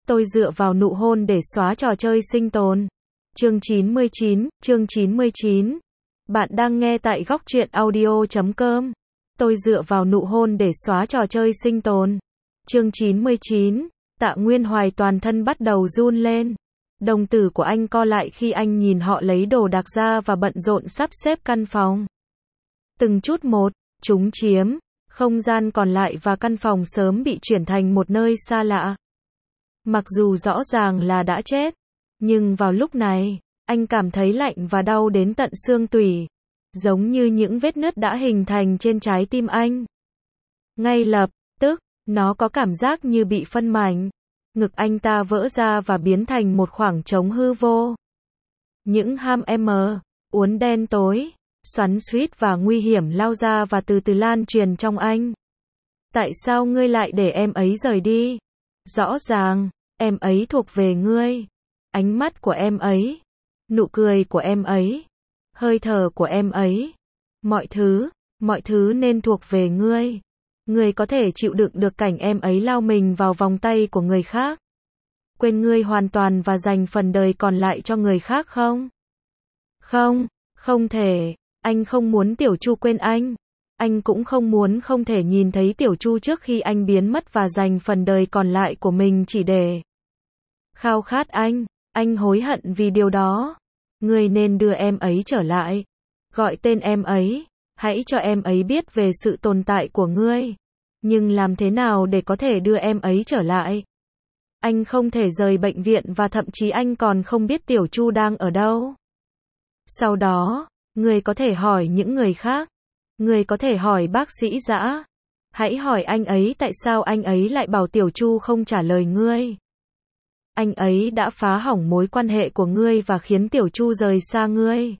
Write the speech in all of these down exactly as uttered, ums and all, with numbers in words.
Tôi dựa vào nụ hôn để xóa trò chơi sinh tồn. Chương chín mươi chín, chương chín mươi chín. Bạn đang nghe tại góc truyện audio chấm com. Tôi dựa vào nụ hôn để xóa trò chơi sinh tồn. Chương chín mươi chín. Tạ Nguyên Hoài toàn thân bắt đầu run lên. Đồng tử của anh co lại khi anh nhìn họ lấy đồ đạc ra và bận rộn sắp xếp căn phòng. Từng chút một, chúng chiếm không gian còn lại và căn phòng sớm bị chuyển thành một nơi xa lạ. Mặc dù rõ ràng là đã chết, nhưng vào lúc này, anh cảm thấy lạnh và đau đến tận xương tủy, giống như những vết nứt đã hình thành trên trái tim anh. Ngay lập tức, nó có cảm giác như bị phân mảnh. Ngực anh ta vỡ ra và biến thành một khoảng trống hư vô. Những ham m, uốn đen tối, xoắn xuýt và nguy hiểm lao ra và từ từ lan truyền trong anh. Tại sao ngươi lại để em ấy rời đi? Rõ ràng, em ấy thuộc về ngươi. Ánh mắt của em ấy, nụ cười của em ấy, hơi thở của em ấy. Mọi thứ, mọi thứ nên thuộc về ngươi. Ngươi có thể chịu đựng được cảnh em ấy lao mình vào vòng tay của người khác, quên ngươi hoàn toàn và dành phần đời còn lại cho người khác không? Không, không thể. Anh không muốn Tiểu Chu quên anh. Anh cũng không muốn không thể nhìn thấy Tiểu Chu trước khi anh biến mất và dành phần đời còn lại của mình chỉ để khao khát anh. Anh hối hận vì điều đó. Ngươi nên đưa em ấy trở lại. Gọi tên em ấy. Hãy cho em ấy biết về sự tồn tại của ngươi. Nhưng làm thế nào để có thể đưa em ấy trở lại? Anh không thể rời bệnh viện và thậm chí anh còn không biết Tiểu Chu đang ở đâu. Sau đó, ngươi có thể hỏi những người khác. Ngươi có thể hỏi bác sĩ Dã. Hãy hỏi anh ấy tại sao anh ấy lại bảo Tiểu Chu không trả lời ngươi. Anh ấy đã phá hỏng mối quan hệ của ngươi và khiến Tiểu Chu rời xa ngươi.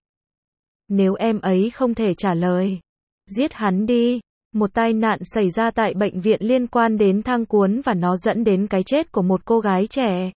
Nếu em ấy không thể trả lời, giết hắn đi. Một tai nạn xảy ra tại bệnh viện liên quan đến thang cuốn và nó dẫn đến cái chết của một cô gái trẻ.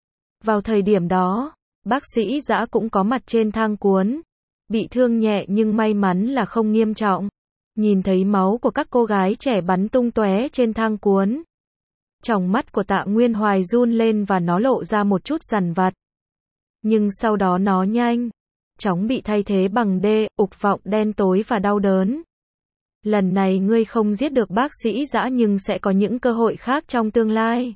Vào thời điểm đó, bác sĩ Dã cũng có mặt trên thang cuốn. Bị thương nhẹ nhưng may mắn là không nghiêm trọng. Nhìn thấy máu của các cô gái trẻ bắn tung tóe trên thang cuốn. Tròng mắt của Tạ Nguyên Hoài run lên và nó lộ ra một chút dằn vặt. Nhưng sau đó nó nhanh chóng bị thay thế bằng đê, ục vọng đen tối và đau đớn. Lần này ngươi không giết được bác sĩ Dã nhưng sẽ có những cơ hội khác trong tương lai.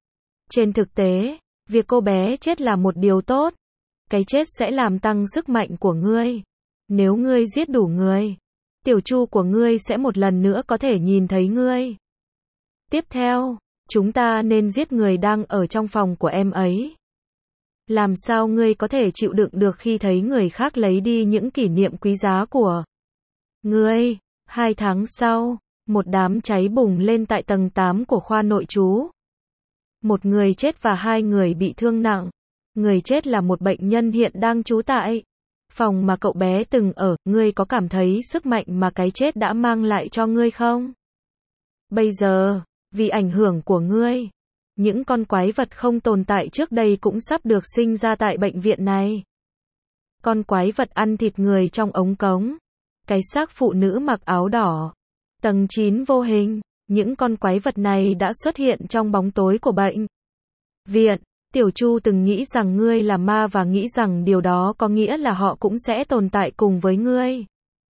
Trên thực tế, việc cô bé chết là một điều tốt. Cái chết sẽ làm tăng sức mạnh của ngươi. Nếu ngươi giết đủ người, Tiểu Chu của ngươi sẽ một lần nữa có thể nhìn thấy ngươi. Tiếp theo, chúng ta nên giết người đang ở trong phòng của em ấy. Làm sao ngươi có thể chịu đựng được khi thấy người khác lấy đi những kỷ niệm quý giá của ngươi? Hai tháng sau, một đám cháy bùng lên tại tầng tám của khoa nội trú. Một người chết và hai người bị thương nặng. Người chết là một bệnh nhân hiện đang trú tại phòng mà cậu bé từng ở. Ngươi có cảm thấy sức mạnh mà cái chết đã mang lại cho ngươi không? Bây giờ, vì ảnh hưởng của ngươi, những con quái vật không tồn tại trước đây cũng sắp được sinh ra tại bệnh viện này. Con quái vật ăn thịt người trong ống cống. Cái xác phụ nữ mặc áo đỏ. Tầng chín vô hình. Những con quái vật này đã xuất hiện trong bóng tối của bệnh viện. Tiểu Chu từng nghĩ rằng ngươi là ma và nghĩ rằng điều đó có nghĩa là họ cũng sẽ tồn tại cùng với ngươi.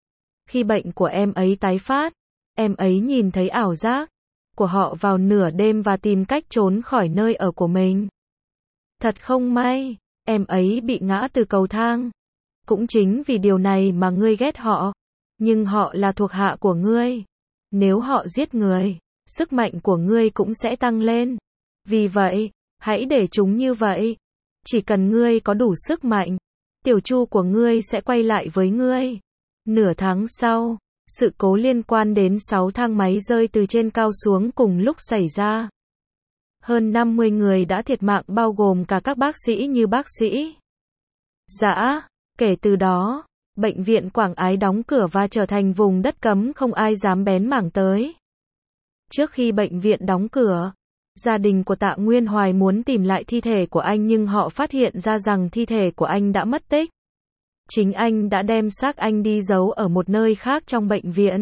Khi bệnh của em ấy tái phát, em ấy nhìn thấy ảo giác của họ vào nửa đêm và tìm cách trốn khỏi nơi ở của mình. Thật không may, em ấy bị ngã từ cầu thang. Cũng chính vì điều này mà ngươi ghét họ. Nhưng họ là thuộc hạ của ngươi. Nếu họ giết người, sức mạnh của ngươi cũng sẽ tăng lên. Vì vậy, hãy để chúng như vậy. Chỉ cần ngươi có đủ sức mạnh, Tiểu Chu của ngươi sẽ quay lại với ngươi. Nửa tháng sau, sự cố liên quan đến sáu thang máy rơi từ trên cao xuống cùng lúc xảy ra. Hơn năm mươi người đã thiệt mạng bao gồm cả các bác sĩ như bác sĩ Dã. Kể từ đó, bệnh viện Quảng Ái đóng cửa và trở thành vùng đất cấm không ai dám bén mảng tới. Trước khi bệnh viện đóng cửa, gia đình của Tạ Nguyên Hoài muốn tìm lại thi thể của anh nhưng họ phát hiện ra rằng thi thể của anh đã mất tích. Chính anh đã đem xác anh đi giấu ở một nơi khác trong bệnh viện.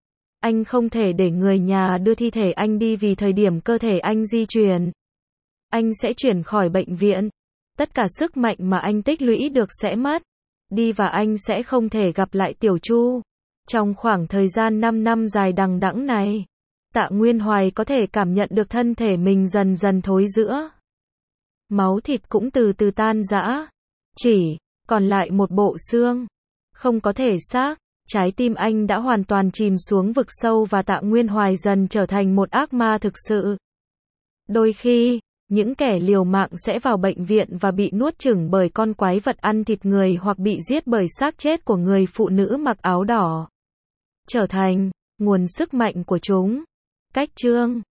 Anh không thể để người nhà đưa thi thể anh đi vì thời điểm cơ thể anh di chuyển. anh sẽ chuyển khỏi bệnh viện. Tất cả sức mạnh mà anh tích lũy được sẽ mất đi và anh sẽ không thể gặp lại Tiểu Chu. Trong khoảng thời gian năm năm dài đằng đẵng này, Tạ Nguyên Hoài có thể cảm nhận được thân thể mình dần dần thối rữa. Máu thịt cũng từ từ tan rã. Chỉ còn lại một bộ xương, không có thể xác. Trái tim anh đã hoàn toàn chìm xuống vực sâu và Tạ Nguyên Hoài dần trở thành một ác ma thực sự. Đôi khi, những kẻ liều mạng sẽ vào bệnh viện và bị nuốt chửng bởi con quái vật ăn thịt người hoặc bị giết bởi xác chết của người phụ nữ mặc áo đỏ. Trở thành nguồn sức mạnh của chúng. Cách chương